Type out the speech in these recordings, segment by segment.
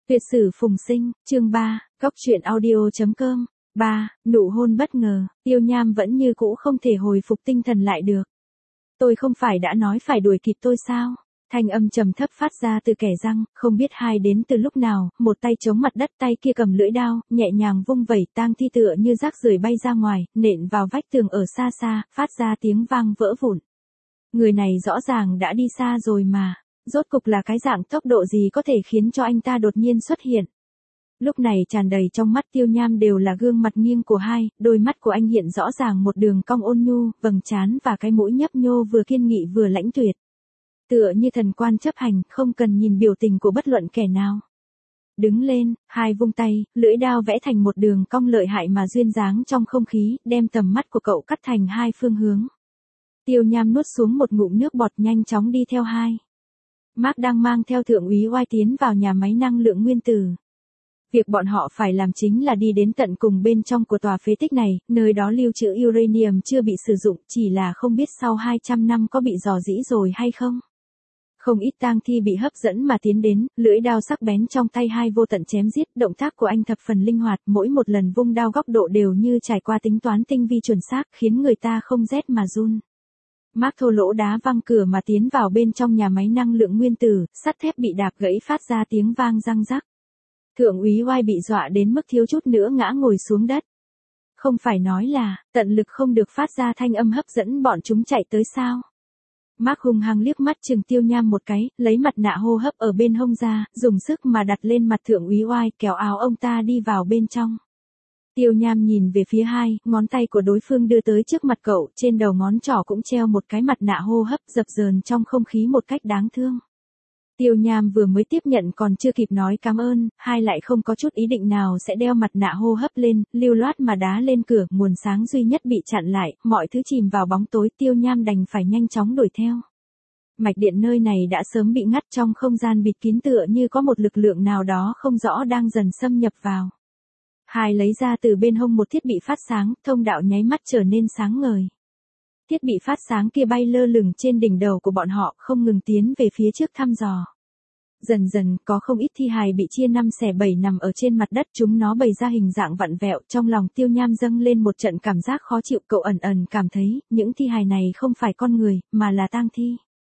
Tuyệt sử phùng sinh, chương 3, góc truyện audio.com. 3. Nụ hôn bất ngờ, Tiêu Nham vẫn như cũ không thể hồi phục tinh thần lại được. Tôi không phải đã nói phải đuổi kịp tôi sao? Thanh âm trầm thấp phát ra từ kẻ răng, không biết hai đến từ lúc nào, một tay chống mặt đất, tay kia cầm lưỡi đao, nhẹ nhàng vung vẩy, tang thi tựa như rác rưởi bay ra ngoài, nện vào vách tường ở xa xa, phát ra tiếng vang vỡ vụn. Người này rõ ràng đã đi xa rồi mà, rốt cục là cái dạng tốc độ gì có thể khiến cho anh ta đột nhiên xuất hiện. Lúc này tràn đầy trong mắt Tiêu Nham đều là gương mặt nghiêng của hai, đôi mắt của anh hiện rõ ràng một đường cong ôn nhu, vầng trán và cái mũi nhấp nhô vừa kiên nghị vừa lãnh tuyệt. Tựa như thần quan chấp hành, không cần nhìn biểu tình của bất luận kẻ nào. Đứng lên, hai vung tay, lưỡi đao vẽ thành một đường cong lợi hại mà duyên dáng trong không khí, đem tầm mắt của cậu cắt thành hai phương hướng. Tiêu Nham nuốt xuống một ngụm nước bọt nhanh chóng đi theo hai. Mark đang mang theo thượng úy White tiến vào nhà máy năng lượng nguyên tử. Việc bọn họ phải làm chính là đi đến tận cùng bên trong của tòa phế tích này, nơi đó lưu trữ uranium chưa bị sử dụng, chỉ là không biết sau 200 năm có bị rò rỉ rồi hay không. Không ít tang thi bị hấp dẫn mà tiến đến, lưỡi đao sắc bén trong tay hai vô tận chém giết, động tác của anh thập phần linh hoạt, mỗi một lần vung đao góc độ đều như trải qua tính toán tinh vi chuẩn xác, khiến người ta không rét mà run. Mark thô lỗ đá văng cửa mà tiến vào bên trong nhà máy năng lượng nguyên tử, sắt thép bị đạp gãy phát ra tiếng vang răng rắc. Thượng úy White bị dọa đến mức thiếu chút nữa ngã ngồi xuống đất. Không phải nói là, tận lực không được phát ra thanh âm hấp dẫn bọn chúng chạy tới sao. Mark hung hăng liếc mắt chừng Tiêu Nham một cái, lấy mặt nạ hô hấp ở bên hông ra, dùng sức mà đặt lên mặt thượng úy White, kéo áo ông ta đi vào bên trong. Tiêu Nham nhìn về phía hai, ngón tay của đối phương đưa tới trước mặt cậu, trên đầu ngón trỏ cũng treo một cái mặt nạ hô hấp dập dờn trong không khí một cách đáng thương. Tiêu Nham vừa mới tiếp nhận còn chưa kịp nói cảm ơn, hai lại không có chút ý định nào sẽ đeo mặt nạ hô hấp lên, lưu loát mà đá lên cửa, nguồn sáng duy nhất bị chặn lại, mọi thứ chìm vào bóng tối, Tiêu Nham đành phải nhanh chóng đuổi theo. Mạch điện nơi này đã sớm bị ngắt, trong không gian bịt kín tựa như có một lực lượng nào đó không rõ đang dần xâm nhập vào. Hai lấy ra từ bên hông một thiết bị phát sáng, thông đạo nháy mắt trở nên sáng ngời. Thiết bị phát sáng kia bay lơ lửng trên đỉnh đầu của bọn họ, không ngừng tiến về phía trước thăm dò. Dần dần, có không ít thi hài bị chia 5 xẻ 7 nằm ở trên mặt đất, chúng nó bày ra hình dạng vặn vẹo, trong lòng Tiêu Nham dâng lên một trận cảm giác khó chịu, cậu ẩn ẩn cảm thấy, những thi hài này không phải con người, mà là tang thi.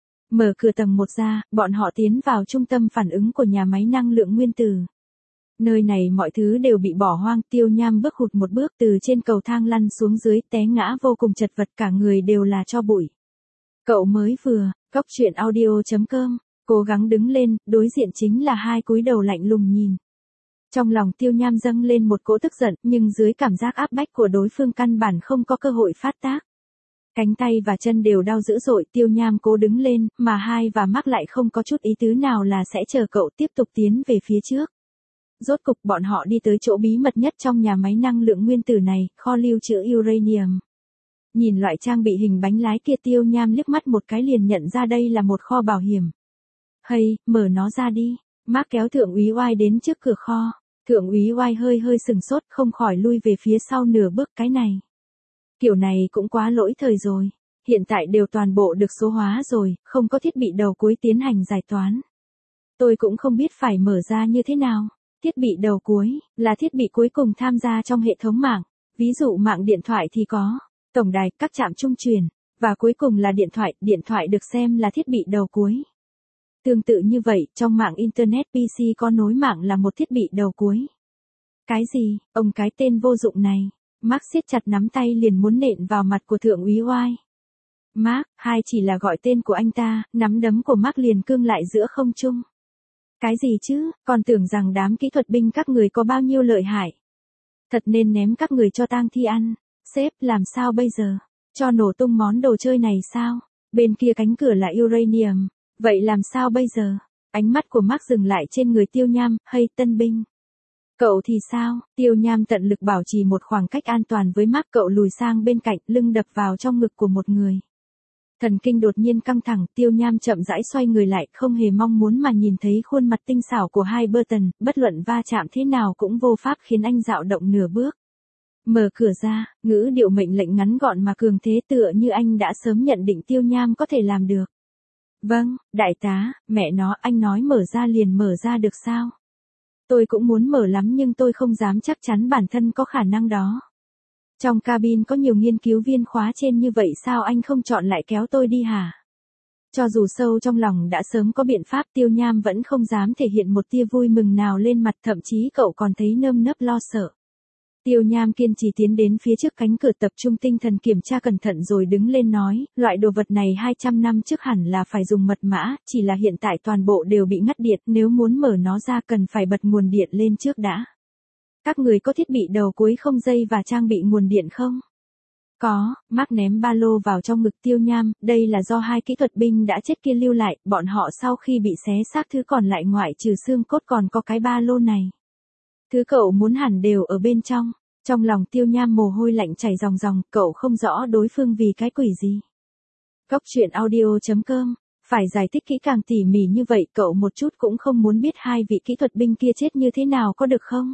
Mở cửa tầng 1 ra, bọn họ tiến vào trung tâm phản ứng của nhà máy năng lượng nguyên tử. Nơi này mọi thứ đều bị bỏ hoang, Tiêu Nham bước hụt một bước từ trên cầu thang lăn xuống dưới, té ngã vô cùng chật vật, cả người đều là tro bụi. Cậu mới vừa, góc truyện audio.com, cố gắng đứng lên, đối diện chính là hai cúi đầu lạnh lùng nhìn. Trong lòng Tiêu Nham dâng lên một cỗ tức giận, nhưng dưới cảm giác áp bách của đối phương căn bản không có cơ hội phát tác. Cánh tay và chân đều đau dữ dội, Tiêu Nham cố đứng lên, mà hai và Mark lại không có chút ý tứ nào là sẽ chờ cậu tiếp tục tiến về phía trước. Rốt cục bọn họ đi tới chỗ bí mật nhất trong nhà máy năng lượng nguyên tử này, kho lưu trữ uranium. Nhìn loại trang bị hình bánh lái kia, Tiêu Nham liếc mắt một cái liền nhận ra đây là một kho bảo hiểm. Hay, mở nó ra đi. Mark kéo thượng úy White đến trước cửa kho. Thượng úy White hơi sừng sốt, không khỏi lui về phía sau nửa bước. Cái này. Kiểu này cũng quá lỗi thời rồi. Hiện tại đều toàn bộ được số hóa rồi, không có thiết bị đầu cuối tiến hành giải toán. Tôi cũng không biết phải mở ra như thế nào. Thiết bị đầu cuối, là thiết bị cuối cùng tham gia trong hệ thống mạng. Ví dụ mạng điện thoại thì có tổng đài, các trạm trung truyền, và cuối cùng là điện thoại được xem là thiết bị đầu cuối. Tương tự như vậy, trong mạng Internet PC có nối mạng là một thiết bị đầu cuối. Cái gì, ông cái tên vô dụng này. Mark siết chặt nắm tay liền muốn nện vào mặt của thượng úy White. Mark, hai chỉ là gọi tên của anh ta, nắm đấm của Mark liền cương lại giữa không trung. Cái gì chứ, còn tưởng rằng đám kỹ thuật binh các người có bao nhiêu lợi hại. Thật nên ném các người cho tang thi ăn. Sếp, làm sao bây giờ? Cho nổ tung món đồ chơi này sao? Bên kia cánh cửa là uranium. Vậy làm sao bây giờ? Ánh mắt của Mark dừng lại trên người Tiêu Nham, hay tân binh. Cậu thì sao? Tiêu Nham tận lực bảo trì một khoảng cách an toàn với Mark, cậu lùi sang bên cạnh, lưng đập vào trong ngực của một người. Thần kinh đột nhiên căng thẳng, Tiêu Nham chậm rãi xoay người lại, không hề mong muốn mà nhìn thấy khuôn mặt tinh xảo của hai Burton, bất luận va chạm thế nào cũng vô pháp khiến anh dạo động nửa bước. Mở cửa ra, ngữ điệu mệnh lệnh ngắn gọn mà cường thế, tựa như anh đã sớm nhận định Tiêu Nham có thể làm được. Vâng, đại tá, mẹ nó, anh nói mở ra liền mở ra được sao? Tôi cũng muốn mở lắm nhưng tôi không dám chắc chắn bản thân có khả năng đó. Trong cabin có nhiều nghiên cứu viên khóa trên như vậy sao anh không chọn lại kéo tôi đi hả? Cho dù sâu trong lòng đã sớm có biện pháp, Tiêu Nham vẫn không dám thể hiện một tia vui mừng nào lên mặt, thậm chí cậu còn thấy nơm nớp lo sợ. Tiêu Nham kiên trì tiến đến phía trước cánh cửa, tập trung tinh thần kiểm tra cẩn thận rồi đứng lên nói, loại đồ vật này 200 năm trước hẳn là phải dùng mật mã, chỉ là hiện tại toàn bộ đều bị ngắt điện, nếu muốn mở nó ra cần phải bật nguồn điện lên trước đã. Các người có thiết bị đầu cuối không dây và trang bị nguồn điện không? Có. Mark ném ba lô vào trong ngực Tiêu Nham, đây là do 2 kỹ thuật binh đã chết kia lưu lại, bọn họ sau khi bị xé xác thứ còn lại ngoại trừ xương cốt còn có cái ba lô này. Thứ cậu muốn hẳn đều ở bên trong. Trong lòng Tiêu Nham mồ hôi lạnh chảy ròng ròng, cậu không rõ đối phương vì cái quỷ gì. Góc truyện audio.com. Phải giải thích kỹ càng tỉ mỉ như vậy, cậu một chút cũng không muốn biết 2 vị kỹ thuật binh kia chết như thế nào có được không?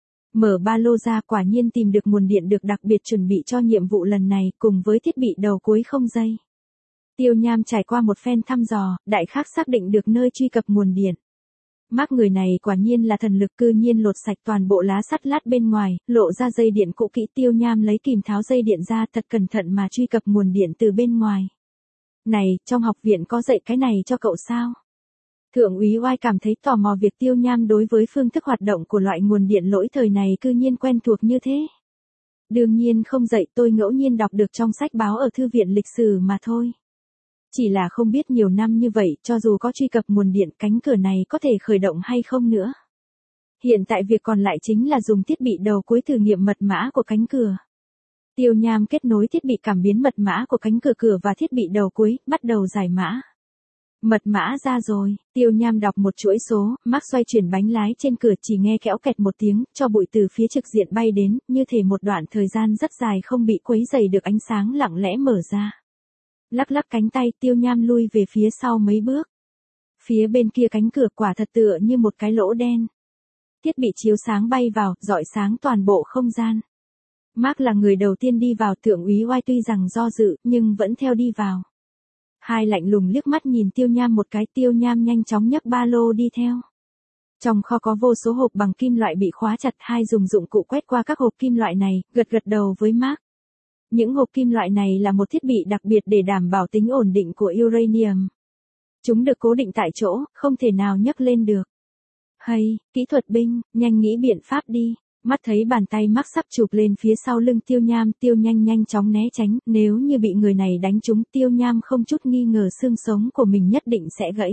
Mở ba lô ra, quả nhiên tìm được nguồn điện được đặc biệt chuẩn bị cho nhiệm vụ lần này, cùng với thiết bị đầu cuối không dây. Tiêu Nham trải qua một phen thăm dò, đại khái xác định được nơi truy cập nguồn điện. Mark người này quả nhiên là thần lực, cư nhiên lột sạch toàn bộ lá sắt lát bên ngoài, lộ ra dây điện cũ kỹ. Tiêu Nham lấy kìm tháo dây điện ra, thật cẩn thận mà truy cập nguồn điện từ bên ngoài. Này, trong học viện có dạy cái này cho cậu sao? Thượng úy Oai cảm thấy tò mò việc Tiêu Nham đối với phương thức hoạt động của loại nguồn điện lỗi thời này cư nhiên quen thuộc như thế. Đương nhiên không dạy, tôi ngẫu nhiên đọc được trong sách báo ở thư viện lịch sử mà thôi. Chỉ là không biết nhiều năm như vậy, cho dù có truy cập nguồn điện, cánh cửa này có thể khởi động hay không nữa. Hiện tại việc còn lại chính là dùng thiết bị đầu cuối thử nghiệm mật mã của cánh cửa. Tiêu Nham kết nối thiết bị cảm biến mật mã của cánh cửa và thiết bị đầu cuối, bắt đầu giải mã. Mật mã ra rồi, Tiêu Nham đọc một chuỗi số, Mark xoay chuyển bánh lái trên cửa, chỉ nghe kẽo kẹt một tiếng, cho bụi từ phía trực diện bay đến, như thể một đoạn thời gian rất dài không bị quấy rầy được ánh sáng lặng lẽ mở ra. Lắc lắc cánh tay, Tiêu Nham lui về phía sau mấy bước. Phía bên kia cánh cửa quả thật tựa như một cái lỗ đen. Thiết bị chiếu sáng bay vào, rọi sáng toàn bộ không gian. Mark là người đầu tiên đi vào, thượng úy Oai tuy rằng do dự, nhưng vẫn theo đi vào. Hai lạnh lùng liếc mắt nhìn Tiêu Nham một cái, Tiêu Nham nhanh chóng nhấc ba lô đi theo. Trong kho có vô số hộp bằng kim loại bị khóa chặt, hai dùng dụng cụ quét qua các hộp kim loại này, gật gật đầu với Mark. Những hộp kim loại này là một thiết bị đặc biệt để đảm bảo tính ổn định của uranium. Chúng được cố định tại chỗ, không thể nào nhấc lên được. Hay, kỹ thuật binh, nhanh nghĩ biện pháp đi. Mắt thấy bàn tay Mark sắp chụp lên phía sau lưng Tiêu Nham, nhanh chóng né tránh, nếu như bị người này đánh trúng, Tiêu Nham không chút nghi ngờ xương sống của mình nhất định sẽ gãy.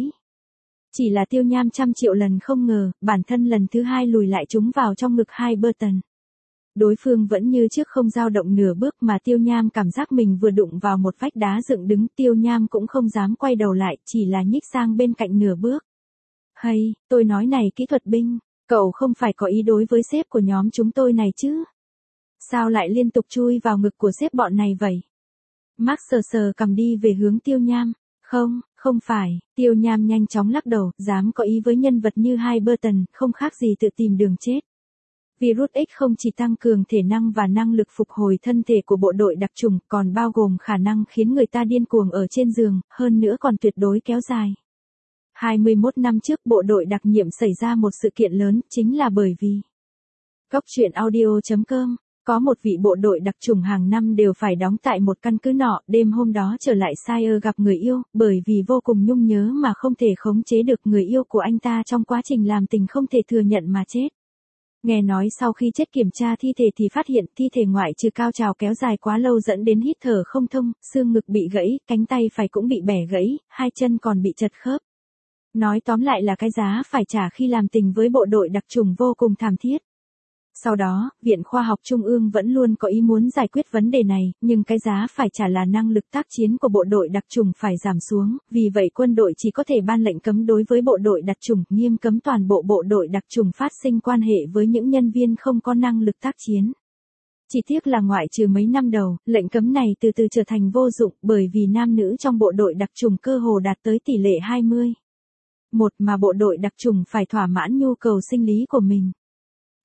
Chỉ là Tiêu Nham trăm triệu lần không ngờ, bản thân lần thứ 2 lùi lại trúng vào trong ngực hai Burton. Đối phương vẫn như trước không dao động nửa bước, mà Tiêu Nham cảm giác mình vừa đụng vào một vách đá dựng đứng, Tiêu Nham cũng không dám quay đầu lại, chỉ là nhích sang bên cạnh nửa bước. Hay, tôi nói này kỹ thuật binh, cậu không phải có ý đối với sếp của nhóm chúng tôi này chứ? Sao lại liên tục chui vào ngực của sếp bọn này vậy? Mark sờ cầm đi về hướng Tiêu Nham. Không phải, Tiêu Nham nhanh chóng lắc đầu, dám có ý với nhân vật như hai Burton, không khác gì tự tìm đường chết. Virus X không chỉ tăng cường thể năng và năng lực phục hồi thân thể của bộ đội đặc chủng, còn bao gồm khả năng khiến người ta điên cuồng ở trên giường, hơn nữa còn tuyệt đối kéo dài. 21 năm trước bộ đội đặc nhiệm xảy ra một sự kiện lớn, chính là bởi vì Góc truyện audio.com, có một vị bộ đội đặc chủng hàng năm đều phải đóng tại một căn cứ nọ, đêm hôm đó trở lại Sire gặp người yêu, bởi vì vô cùng nhung nhớ mà không thể khống chế được người yêu của anh ta trong quá trình làm tình không thể thừa nhận mà chết. Nghe nói sau khi chết kiểm tra thi thể thì phát hiện thi thể ngoại trừ cao trào kéo dài quá lâu dẫn đến hít thở không thông, xương ngực bị gãy, cánh tay phải cũng bị bẻ gãy, hai chân còn bị chật khớp. Nói tóm lại là cái giá phải trả khi làm tình với bộ đội đặc chủng vô cùng thảm thiết. Sau đó, Viện Khoa học Trung ương vẫn luôn có ý muốn giải quyết vấn đề này, nhưng cái giá phải trả là năng lực tác chiến của bộ đội đặc chủng phải giảm xuống, vì vậy quân đội chỉ có thể ban lệnh cấm đối với bộ đội đặc chủng, nghiêm cấm toàn bộ bộ đội đặc chủng phát sinh quan hệ với những nhân viên không có năng lực tác chiến. Chỉ tiếc là ngoại trừ mấy năm đầu, lệnh cấm này từ từ trở thành vô dụng, bởi vì nam nữ trong bộ đội đặc chủng cơ hồ đạt tới tỷ lệ 20:1 mà bộ đội đặc chủng phải thỏa mãn nhu cầu sinh lý của mình.